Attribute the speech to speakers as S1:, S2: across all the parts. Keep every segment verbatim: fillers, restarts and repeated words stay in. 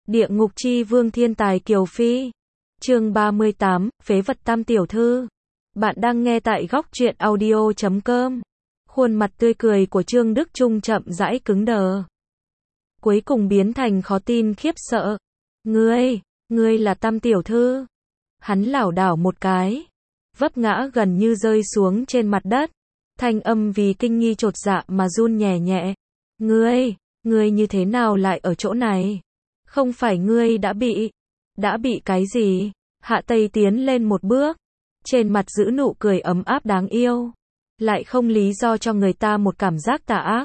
S1: Địa ngục chi vương thiên tài Kiều Phi. Chương ba mươi tám, phế vật Tam tiểu thư. Bạn đang nghe tại góc truyện audio chấm com. Khuôn mặt tươi cười của Trương Đức Trung chậm rãi cứng đờ. Cuối cùng biến thành khó tin khiếp sợ. Ngươi, ngươi là Tam tiểu thư. Hắn lảo đảo một cái, vấp ngã gần như rơi xuống trên mặt đất. Thanh âm vì kinh nghi chột dạ mà run nhẹ nhẹ. Ngươi, ngươi như thế nào lại ở chỗ này? Không phải ngươi đã bị... Đã bị cái gì? Hạ Tây tiến lên một bước, trên mặt giữ nụ cười ấm áp đáng yêu, lại không lý do cho người ta một cảm giác tà ác.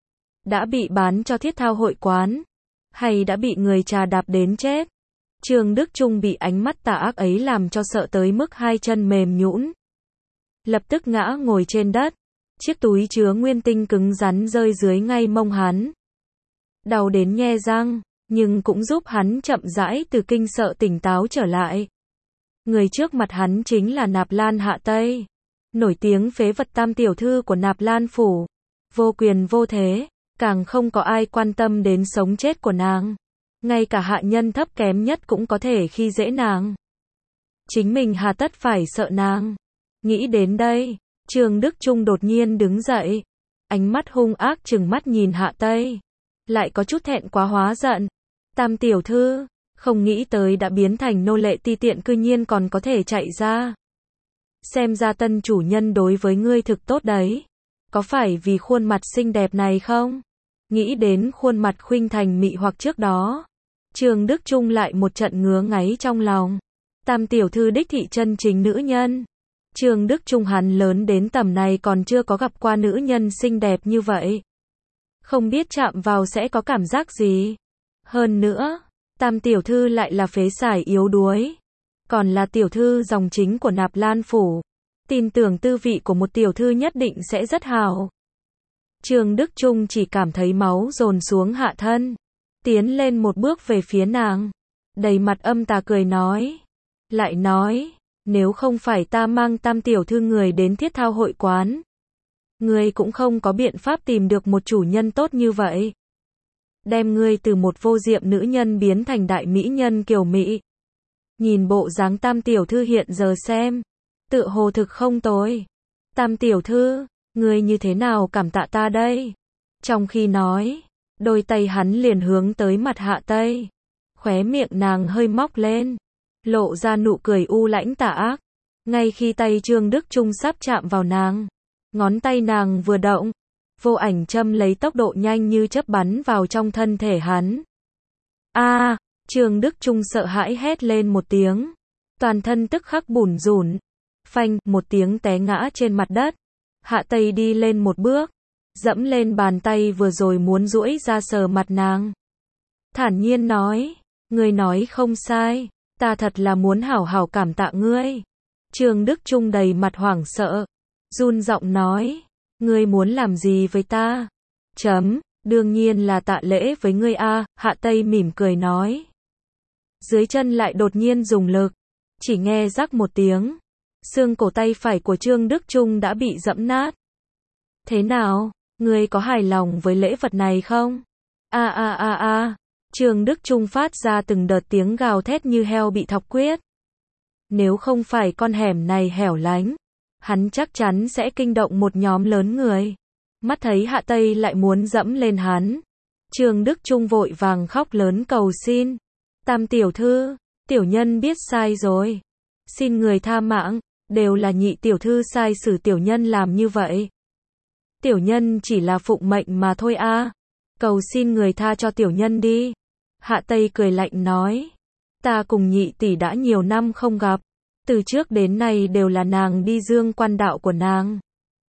S1: Đã bị bán cho Thiết Thao hội quán, hay đã bị người trà đạp đến chết? Trương Đức Trung bị ánh mắt tà ác ấy làm cho sợ tới mức hai chân mềm nhũn, lập tức ngã ngồi trên đất. Chiếc túi chứa nguyên tinh cứng rắn rơi dưới ngay mông hắn, đau đến nhe răng, nhưng cũng giúp hắn chậm rãi từ kinh sợ tỉnh táo trở lại. Người trước mặt hắn chính là Nạp Lan Hạ Tây, nổi tiếng phế vật Tam tiểu thư của Nạp Lan phủ, vô quyền vô thế, càng không có ai quan tâm đến sống chết của nàng. Ngay cả hạ nhân thấp kém nhất cũng có thể khi dễ nàng. Chính mình hà tất phải sợ nàng? Nghĩ đến đây, Trương Đức Trung đột nhiên đứng dậy, ánh mắt hung ác trừng mắt nhìn Hạ Tây, lại có chút thẹn quá hóa giận. Tam tiểu thư, không nghĩ tới đã biến thành nô lệ ti tiện cư nhiên còn có thể chạy ra. Xem ra tân chủ nhân đối với ngươi thực tốt đấy. Có phải vì khuôn mặt xinh đẹp này không? Nghĩ đến khuôn mặt khuynh thành mị hoặc trước đó, Trương Đức Trung lại một trận ngứa ngáy trong lòng. Tam tiểu thư đích thị chân chính nữ nhân. Trương Đức Trung hắn lớn đến tầm này còn chưa có gặp qua nữ nhân xinh đẹp như vậy. Không biết chạm vào sẽ có cảm giác gì. Hơn nữa, Tam tiểu thư lại là phế sải yếu đuối, còn là tiểu thư dòng chính của Nạp Lan phủ. Tin tưởng tư vị của một tiểu thư nhất định sẽ rất hảo. Trương Đức Trung chỉ cảm thấy máu dồn xuống hạ thân, tiến lên một bước về phía nàng, đầy mặt âm tà cười nói. Lại nói, nếu không phải ta mang Tam tiểu thư người đến Thiết Thao hội quán, ngươi cũng không có biện pháp tìm được một chủ nhân tốt như vậy. Đem ngươi từ một vô diệm nữ nhân biến thành đại mỹ nhân kiều mỹ. Nhìn bộ dáng Tam tiểu thư hiện giờ xem, tựa hồ thực không tồi. Tam tiểu thư, ngươi như thế nào cảm tạ ta đây? Trong khi nói, đôi tay hắn liền hướng tới mặt Hạ Tây. Khóe miệng nàng hơi móc lên, lộ ra nụ cười u lãnh tà ác. Ngay khi tay Trương Đức Trung sắp chạm vào nàng, ngón tay nàng vừa động, vô ảnh châm lấy tốc độ nhanh như chớp bắn vào trong thân thể hắn. A! À, Trương Đức Trung sợ hãi hét lên một tiếng, toàn thân tức khắc bủn rủn, phanh, một tiếng té ngã trên mặt đất. Hạ Tây đi lên một bước, dẫm lên bàn tay vừa rồi muốn duỗi ra sờ mặt nàng. Thản nhiên nói, ngươi nói không sai, ta thật là muốn hảo hảo cảm tạ ngươi. Trương Đức Trung đầy mặt hoảng sợ, run giọng nói, ngươi muốn làm gì với ta? Chấm, đương nhiên là tạ lễ với ngươi a. Hạ Tây mỉm cười nói. Dưới chân lại đột nhiên dùng lực, chỉ nghe rắc một tiếng, xương cổ tay phải của Trương Đức Trung đã bị giẫm nát. Thế nào, ngươi có hài lòng với lễ vật này không? A a a a. Trương Đức Trung phát ra từng đợt tiếng gào thét như heo bị thọc quyết. Nếu không phải con hẻm này hẻo lánh, hắn chắc chắn sẽ kinh động một nhóm lớn người. Mắt thấy Hạ Tây lại muốn dẫm lên hắn, Trương Đức Trung vội vàng khóc lớn cầu xin. Tam tiểu thư, tiểu nhân biết sai rồi. Xin người tha mạng, đều là nhị tiểu thư sai xử tiểu nhân làm như vậy. Tiểu nhân chỉ là phụng mệnh mà thôi a. À. Cầu xin người tha cho tiểu nhân đi. Hạ Tây cười lạnh nói. Ta cùng nhị tỷ đã nhiều năm không gặp. Từ trước đến nay đều là nàng đi dương quan đạo của nàng.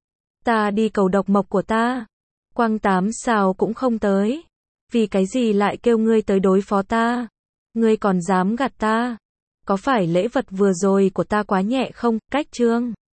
S1: Ta đi cầu độc mộc của ta. Quang tám sao cũng không tới. Vì cái gì lại kêu ngươi tới đối phó ta? Ngươi còn dám gạt ta? Có phải lễ vật vừa rồi của ta quá nhẹ không? Cách Trương